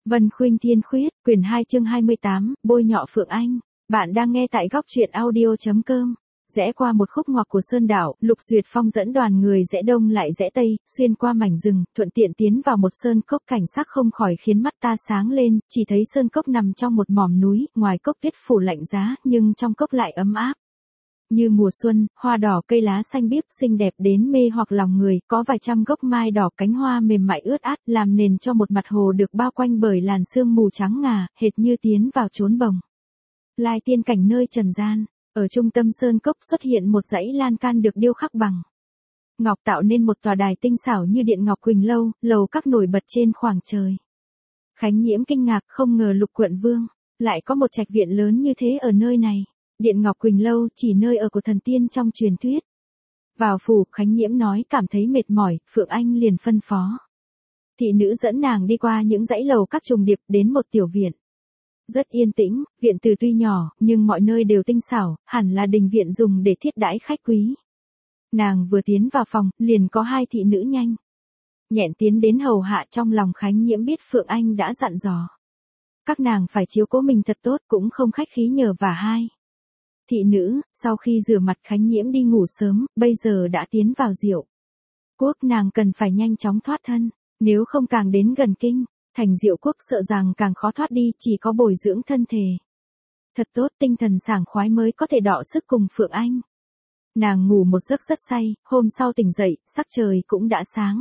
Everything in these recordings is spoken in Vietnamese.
Vân Khuynh Thiên Khuyết, quyển 2 chương 28, bôi nhọ Phượng Anh. Bạn đang nghe tại góc truyện audio.com. Rẽ qua một khúc ngoặt của sơn đảo, Lục Duyệt Phong dẫn đoàn người rẽ đông lại rẽ tây, xuyên qua mảnh rừng, thuận tiện tiến vào một sơn cốc, cảnh sắc không khỏi khiến mắt ta sáng lên, chỉ thấy sơn cốc nằm trong một mỏm núi, ngoài cốc tuyết phủ lạnh giá, nhưng trong cốc lại ấm áp. Như mùa xuân, hoa đỏ cây lá xanh biếc xinh đẹp đến mê hoặc lòng người, có vài trăm gốc mai đỏ cánh hoa mềm mại ướt át làm nền cho một mặt hồ được bao quanh bởi làn sương mù trắng ngà, hệt như tiến vào chốn bồng lai tiên cảnh nơi trần gian. Ở trung tâm sơn cốc xuất hiện một dãy lan can được điêu khắc bằng ngọc tạo nên một tòa đài tinh xảo như điện ngọc Quỳnh lâu, lầu các nổi bật trên khoảng trời. Khánh Nhiễm kinh ngạc, không ngờ Lục quận vương lại có một trạch viện lớn như thế ở nơi này. Điện Ngọc Quỳnh lâu chỉ nơi ở của thần tiên trong truyền thuyết. Vào phủ, Khánh Nhiễm nói cảm thấy mệt mỏi, Phượng Anh liền phân phó thị nữ dẫn nàng đi qua những dãy lầu các trùng điệp đến một tiểu viện. Rất yên tĩnh, viện từ tuy nhỏ, nhưng mọi nơi đều tinh xảo, hẳn là đình viện dùng để thiết đãi khách quý. Nàng vừa tiến vào phòng, liền có hai thị nữ nhanh nhẹn tiến đến hầu hạ. Trong lòng Khánh Nhiễm biết Phượng Anh đã dặn dò các nàng phải chiếu cố mình thật tốt, cũng không khách khí nhờ vả hai thị nữ. Sau khi rửa mặt, Khánh Nhiễm đi ngủ sớm, bây giờ đã tiến vào Diệu Quốc, nàng cần phải nhanh chóng thoát thân, nếu không càng đến gần kinh thành Diệu Quốc sợ rằng càng khó thoát đi, chỉ có bồi dưỡng thân thể thật tốt, tinh thần sảng khoái mới có thể đọ sức cùng Phượng Anh. Nàng ngủ một giấc rất say, hôm sau tỉnh dậy, sắc trời cũng đã sáng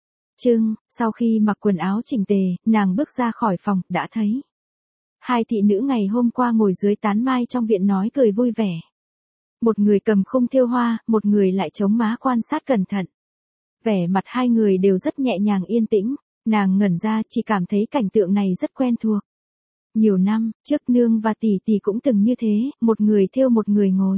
sau khi mặc quần áo chỉnh tề, nàng bước ra khỏi phòng, đã thấy hai thị nữ ngày hôm qua ngồi dưới tán mai trong viện nói cười vui vẻ. Một người cầm khung thêu hoa, một người lại chống má quan sát cẩn thận. Vẻ mặt hai người đều rất nhẹ nhàng yên tĩnh, nàng ngẩn ra, chỉ cảm thấy cảnh tượng này rất quen thuộc. Nhiều năm trước nương và tỷ tỷ cũng từng như thế, một người thêu một người ngồi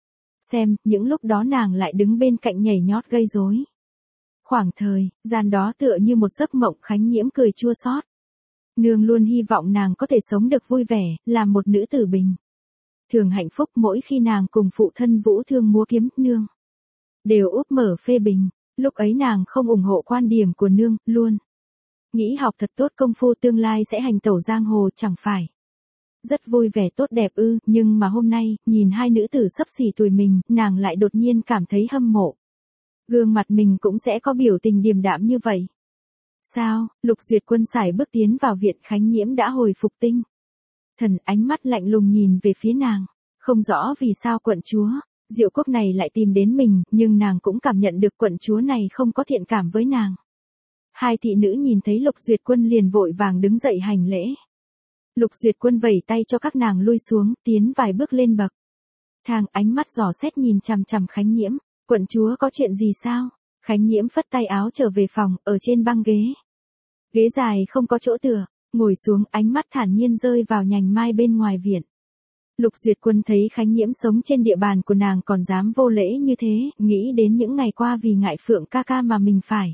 xem, những lúc đó nàng lại đứng bên cạnh nhảy nhót gây rối. Khoảng thời gian đó tựa như một giấc mộng, Khánh Nhiễm cười chua xót. Nương luôn hy vọng nàng có thể sống được vui vẻ, làm một nữ tử bình thường hạnh phúc. Mỗi khi nàng cùng phụ thân Vũ Thương múa kiếm, nương đều úp mở phê bình. Lúc ấy nàng không ủng hộ quan điểm của nương, luôn nghĩ học thật tốt công phu tương lai sẽ hành tẩu giang hồ, chẳng phải rất vui vẻ tốt đẹp ư. Nhưng mà hôm nay, nhìn hai nữ tử xấp xỉ tuổi mình, nàng lại đột nhiên cảm thấy hâm mộ. Gương mặt mình cũng sẽ có biểu tình điềm đạm như vậy. Sao? Lục Duyệt Quân sải bước tiến vào viện. Khánh Nhiễm đã hồi phục tinh thần, ánh mắt lạnh lùng nhìn về phía nàng. Không rõ vì sao quận chúa Diệu Quốc này lại tìm đến mình, nhưng nàng cũng cảm nhận được quận chúa này không có thiện cảm với nàng. Hai thị nữ nhìn thấy Lục Duyệt Quân liền vội vàng đứng dậy hành lễ. Lục Duyệt Quân vẩy tay cho các nàng lui xuống, tiến vài bước lên bậc thang, ánh mắt dò xét nhìn chằm chằm Khánh Nhiễm. Quận chúa có chuyện gì sao? Khánh Nhiễm phất tay áo trở về phòng, ở trên băng ghế dài không có chỗ tựa, ngồi xuống, ánh mắt thản nhiên rơi vào nhành mai bên ngoài viện. Lục Duyệt Quân thấy Khánh Nhiễm sống trên địa bàn của nàng còn dám vô lễ như thế, nghĩ đến những ngày qua vì ngại Phượng ca ca mà mình phải.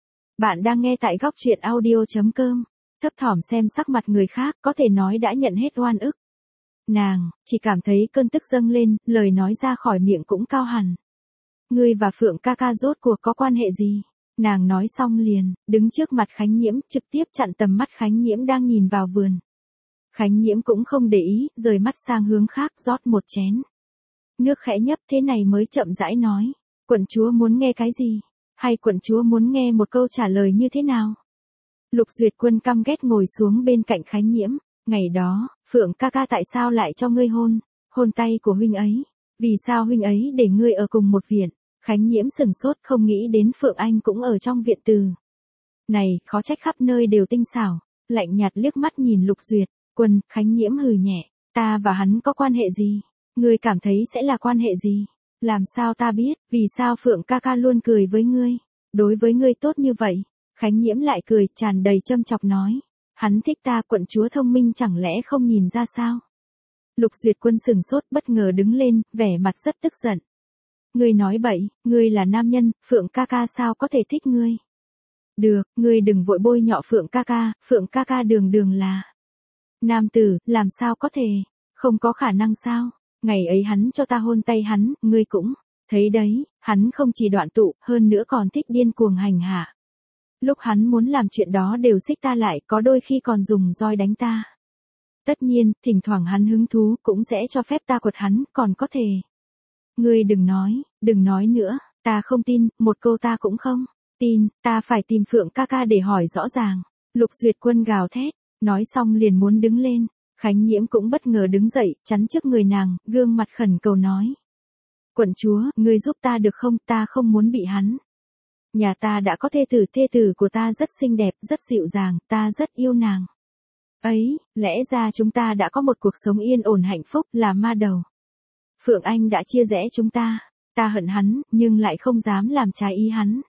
Bạn đang nghe tại góc truyện audio.com. Thấp thỏm xem sắc mặt người khác, có thể nói đã nhận hết oan ức. Nàng chỉ cảm thấy cơn tức dâng lên, lời nói ra khỏi miệng cũng cao hẳn. Ngươi và Phượng ca ca rốt cuộc có quan hệ gì? Nàng nói xong liền đứng trước mặt Khánh Nhiễm, trực tiếp chặn tầm mắt Khánh Nhiễm đang nhìn vào vườn. Khánh Nhiễm cũng không để ý, rời mắt sang hướng khác, rót một chén nước khẽ nhấp, thế này mới chậm rãi nói. Quận chúa muốn nghe cái gì? Hay quận chúa muốn nghe một câu trả lời như thế nào? Lục Duyệt Quân căm ghét ngồi xuống bên cạnh Khánh Nhiễm. Ngày đó, Phượng ca ca tại sao lại cho ngươi hôn tay của huynh ấy? Vì sao huynh ấy để ngươi ở cùng một viện? Khánh Nhiễm sừng sốt, không nghĩ đến Phượng Anh cũng ở trong viện từ này, khó trách khắp nơi đều tinh xảo. Lạnh nhạt liếc mắt nhìn Lục Duyệt Quân, Khánh Nhiễm hừ nhẹ. Ta và hắn có quan hệ gì? Ngươi cảm thấy sẽ là quan hệ gì? Làm sao ta biết? Vì sao Phượng ca ca luôn cười với ngươi? Đối với ngươi tốt như vậy? Khánh Nhiễm lại cười, tràn đầy châm chọc nói. Hắn thích ta, quận chúa thông minh chẳng lẽ không nhìn ra sao? Lục Duyệt Quân sừng sốt, bất ngờ đứng lên, vẻ mặt rất tức giận. Ngươi nói bậy, ngươi là nam nhân, Phượng ca ca sao có thể thích ngươi? Được, ngươi đừng vội bôi nhọ Phượng ca ca đường đường là nam tử, làm sao có thể? Không có khả năng sao? Ngày ấy hắn cho ta hôn tay hắn, ngươi cũng thấy đấy, hắn không chỉ đoạn tụ, hơn nữa còn thích điên cuồng hành hạ Lúc hắn muốn làm chuyện đó đều xích ta lại, có đôi khi còn dùng roi đánh ta. Tất nhiên, thỉnh thoảng hắn hứng thú cũng sẽ cho phép ta quật hắn, còn có thể. Ngươi đừng nói nữa, ta không tin, một câu ta cũng không tin, ta phải tìm Phượng ca ca để hỏi rõ ràng. Lục Duyệt Quân gào thét, nói xong liền muốn đứng lên. Khánh Nhiễm cũng bất ngờ đứng dậy, chắn trước người nàng, gương mặt khẩn cầu nói. Quận chúa, ngươi giúp ta được không, ta không muốn bị hắn. Nhà ta đã có thê tử của ta rất xinh đẹp, rất dịu dàng, ta rất yêu nàng. Ấy, lẽ ra chúng ta đã có một cuộc sống yên ổn hạnh phúc, là ma đầu. Phượng Anh đã chia rẽ chúng ta hận hắn, nhưng lại không dám làm trái ý hắn.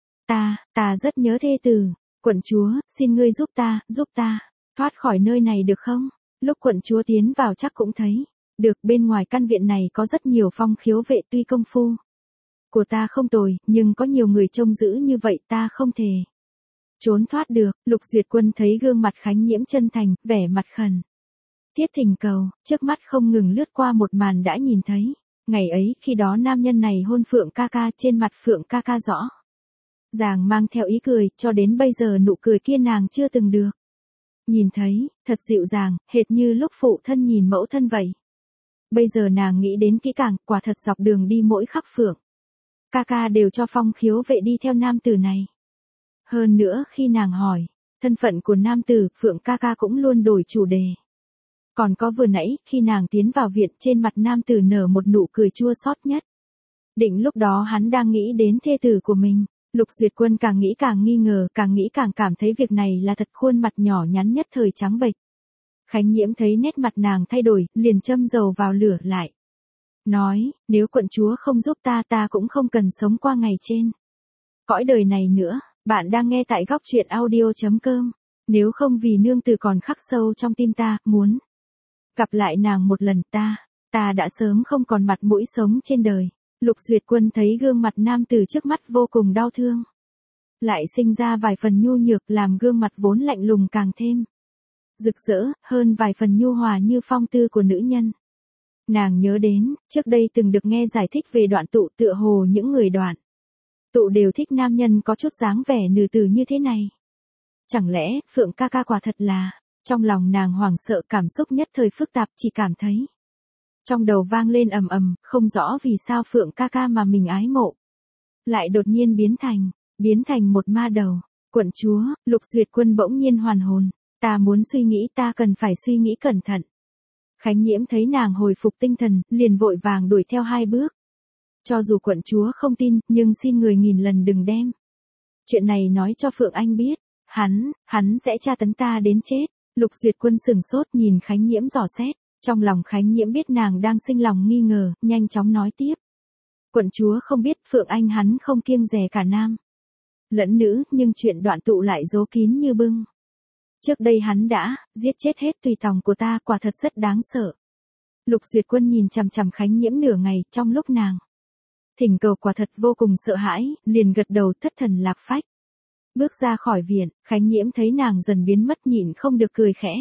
Ta rất nhớ thê tử, quận chúa, xin ngươi giúp ta, thoát khỏi nơi này được không? Lúc quận chúa tiến vào chắc cũng thấy, được bên ngoài căn viện này có rất nhiều phong khiếu vệ tuy công phu của ta không tồi, nhưng có nhiều người trông giữ như vậy ta không thể trốn thoát được. Lục Duyệt Quân thấy gương mặt Khánh Nhiễm chân thành, vẻ mặt khẩn thiết thỉnh cầu, trước mắt không ngừng lướt qua một màn đã nhìn thấy. Ngày ấy, khi đó nam nhân này hôn Phượng ca ca, trên mặt Phượng ca ca rõ ràng mang theo ý cười, cho đến bây giờ nụ cười kia nàng chưa từng được nhìn thấy, thật dịu dàng, hệt như lúc phụ thân nhìn mẫu thân vậy. Bây giờ nàng nghĩ đến kỹ càng, quả thật dọc đường đi mỗi khắc Phượng ca ca đều cho phong khiếu vệ đi theo nam tử này. Hơn nữa khi nàng hỏi thân phận của nam tử, Phượng ca ca cũng luôn đổi chủ đề. Còn có vừa nãy, khi nàng tiến vào viện, trên mặt nam tử nở một nụ cười chua xót nhất. Định lúc đó hắn đang nghĩ đến thê tử của mình. Lục Duyệt Quân càng nghĩ càng nghi ngờ, càng nghĩ càng cảm thấy việc này là thật, khuôn mặt nhỏ nhắn nhất thời trắng bệch. Khánh Nhiễm thấy nét mặt nàng thay đổi, liền châm dầu vào lửa lại. Nói, nếu quận chúa không giúp ta cũng không cần sống qua ngày trên cõi đời này nữa. Bạn đang nghe tại góc truyện audio.com. Nếu không vì nương tử còn khắc sâu trong tim ta, muốn gặp lại nàng một lần, ta đã sớm không còn mặt mũi sống trên đời. Lục Duyệt Quân thấy gương mặt nam tử trước mắt vô cùng đau thương. Lại sinh ra vài phần nhu nhược, làm gương mặt vốn lạnh lùng càng thêm rực rỡ, hơn vài phần nhu hòa như phong tư của nữ nhân. Nàng nhớ đến, trước đây từng được nghe giải thích về đoạn tụ, tựa hồ những người đoạn tụ đều thích nam nhân có chút dáng vẻ nữ tử như thế này. Chẳng lẽ, Phượng ca ca quả thật là, trong lòng nàng hoảng sợ, cảm xúc nhất thời phức tạp, chỉ cảm thấy trong đầu vang lên ầm ầm, không rõ vì sao Phượng ca ca mà mình ái mộ lại đột nhiên biến thành một ma đầu. Quận chúa, Lục Duyệt Quân bỗng nhiên hoàn hồn, ta muốn suy nghĩ, ta cần phải suy nghĩ cẩn thận. Khánh Nhiễm thấy nàng hồi phục tinh thần, liền vội vàng đuổi theo 2 bước. Cho dù quận chúa không tin, nhưng xin người nghìn lần đừng đem chuyện này nói cho Phượng Anh biết, hắn sẽ tra tấn ta đến chết. Lục Duyệt Quân sừng sốt nhìn Khánh Nhiễm dò xét, trong lòng Khánh Nhiễm biết nàng đang sinh lòng nghi ngờ, nhanh chóng nói tiếp. Quận chúa không biết, Phượng Anh hắn không kiêng dè cả nam lẫn nữ, nhưng chuyện đoạn tụ lại giấu kín như bưng. Trước đây hắn đã giết chết hết tùy tòng của ta, quả thật rất đáng sợ. Lục Duyệt Quân nhìn chằm chằm Khánh Nhiễm nửa ngày, trong lúc nàng thỉnh cầu quả thật vô cùng sợ hãi, liền gật đầu thất thần lạc phách. Bước ra khỏi viện, Khánh Nhiễm thấy nàng dần biến mất, nhịn không được cười khẽ.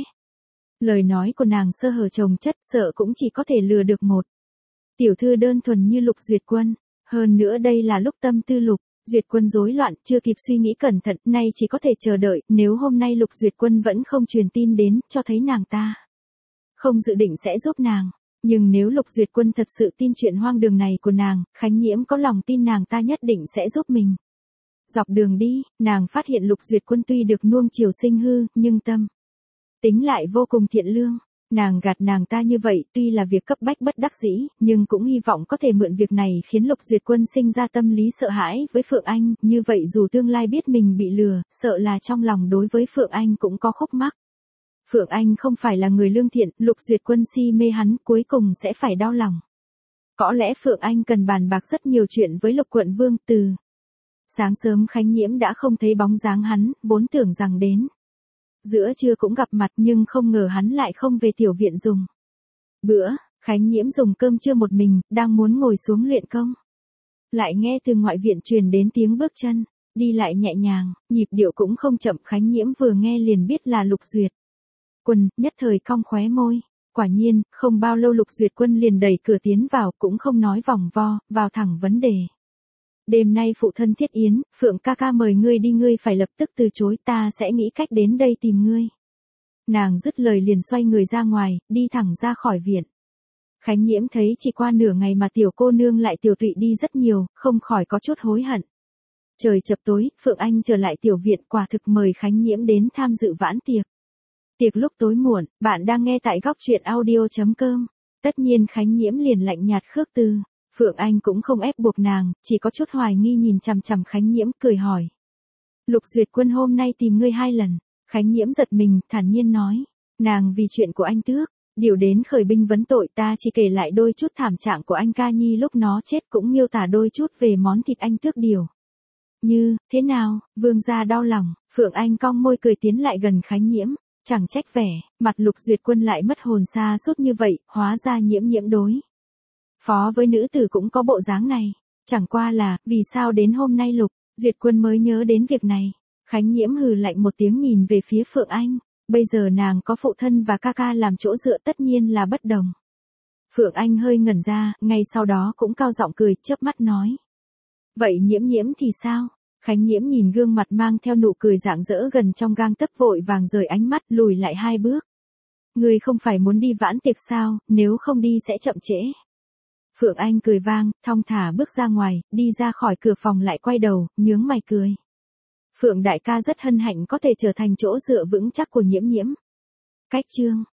Lời nói của nàng sơ hở chồng chất, sợ cũng chỉ có thể lừa được một tiểu thư đơn thuần như Lục Duyệt Quân. Hơn nữa đây là lúc tâm tư Lục Duyệt Quân rối loạn, chưa kịp suy nghĩ cẩn thận, nay chỉ có thể chờ đợi. Nếu hôm nay Lục Duyệt Quân vẫn không truyền tin đến, cho thấy nàng ta không dự định sẽ giúp nàng. Nhưng nếu Lục Duyệt Quân thật sự tin chuyện hoang đường này của nàng, Khánh Nhiễm có lòng tin nàng ta nhất định sẽ giúp mình. Dọc đường đi, nàng phát hiện Lục Duyệt Quân tuy được nuông chiều sinh hư, nhưng tâm tính lại vô cùng thiện lương. Nàng gạt nàng ta như vậy tuy là việc cấp bách bất đắc dĩ, nhưng cũng hy vọng có thể mượn việc này khiến Lục Duyệt Quân sinh ra tâm lý sợ hãi với Phượng Anh, như vậy dù tương lai biết mình bị lừa, sợ là trong lòng đối với Phượng Anh cũng có khúc mắc. Phượng Anh không phải là người lương thiện, Lục Duyệt Quân si mê hắn, cuối cùng sẽ phải đau lòng. Có lẽ Phượng Anh cần bàn bạc rất nhiều chuyện với Lục quận vương. Từ sáng sớm Khánh Nhiễm đã không thấy bóng dáng hắn, vốn tưởng rằng đến giữa trưa cũng gặp mặt, nhưng không ngờ hắn lại không về tiểu viện dùng bữa. Khánh Nhiễm dùng cơm trưa một mình, đang muốn ngồi xuống luyện công. Lại nghe từ ngoại viện truyền đến tiếng bước chân, đi lại nhẹ nhàng, nhịp điệu cũng không chậm. Khánh Nhiễm vừa nghe liền biết là Lục Duyệt Quân, nhất thời cong khóe môi. Quả nhiên, không bao lâu Lục Duyệt Quân liền đẩy cửa tiến vào, cũng không nói vòng vo, vào thẳng vấn đề. Đêm nay phụ thân thiết yến, Phượng ca ca mời ngươi đi, ngươi phải lập tức từ chối, ta sẽ nghĩ cách đến đây tìm ngươi. Nàng dứt lời liền xoay người ra ngoài, đi thẳng ra khỏi viện. Khánh Nhiễm thấy chỉ qua nửa ngày mà tiểu cô nương lại tiểu tụy đi rất nhiều, không khỏi có chút hối hận. Trời chập tối, Phượng Anh trở lại tiểu viện, quả thực mời Khánh Nhiễm đến tham dự vãn tiệc. Tiệc lúc tối muộn, bạn đang nghe tại góc truyện audio.com. Tất nhiên Khánh Nhiễm liền lạnh nhạt khước từ. Phượng Anh cũng không ép buộc nàng, chỉ có chút hoài nghi nhìn chằm chằm Khánh Nhiễm, cười hỏi. Lục Duyệt Quân hôm nay tìm ngươi 2 lần. Khánh Nhiễm giật mình, thản nhiên nói. Nàng vì chuyện của anh Tước, điều đến khởi binh vấn tội, ta chỉ kể lại đôi chút thảm trạng của anh Ca Nhi lúc nó chết, cũng miêu tả đôi chút về món thịt anh Tước điều. Như, thế nào, vương gia đau lòng, Phượng Anh cong môi cười tiến lại gần Khánh Nhiễm. Chẳng trách vẻ, mặt Lục Duyệt Quân lại mất hồn xa suốt như vậy, hóa ra Nhiễm đối phó với nữ tử cũng có bộ dáng này. Chẳng qua là, vì sao đến hôm nay Lục Duyệt Quân mới nhớ đến việc này. Khánh Nhiễm hừ lạnh một tiếng nhìn về phía Phượng Anh. Bây giờ nàng có phụ thân và ca ca làm chỗ dựa, tất nhiên là bất đồng. Phượng Anh hơi ngẩn ra, ngay sau đó cũng cao giọng cười, chớp mắt nói. Vậy Nhiễm thì sao? Khánh Nhiễm nhìn gương mặt mang theo nụ cười rạng rỡ gần trong gang tấc, vội vàng rời ánh mắt, lùi lại 2 bước. Ngươi không phải muốn đi vãn tiệc sao, nếu không đi sẽ chậm trễ. Phượng Anh cười vang, thong thả bước ra ngoài, đi ra khỏi cửa phòng lại quay đầu, nhướng mày cười. Phượng đại ca rất hân hạnh có thể trở thành chỗ dựa vững chắc của Nhiễm. Cách chương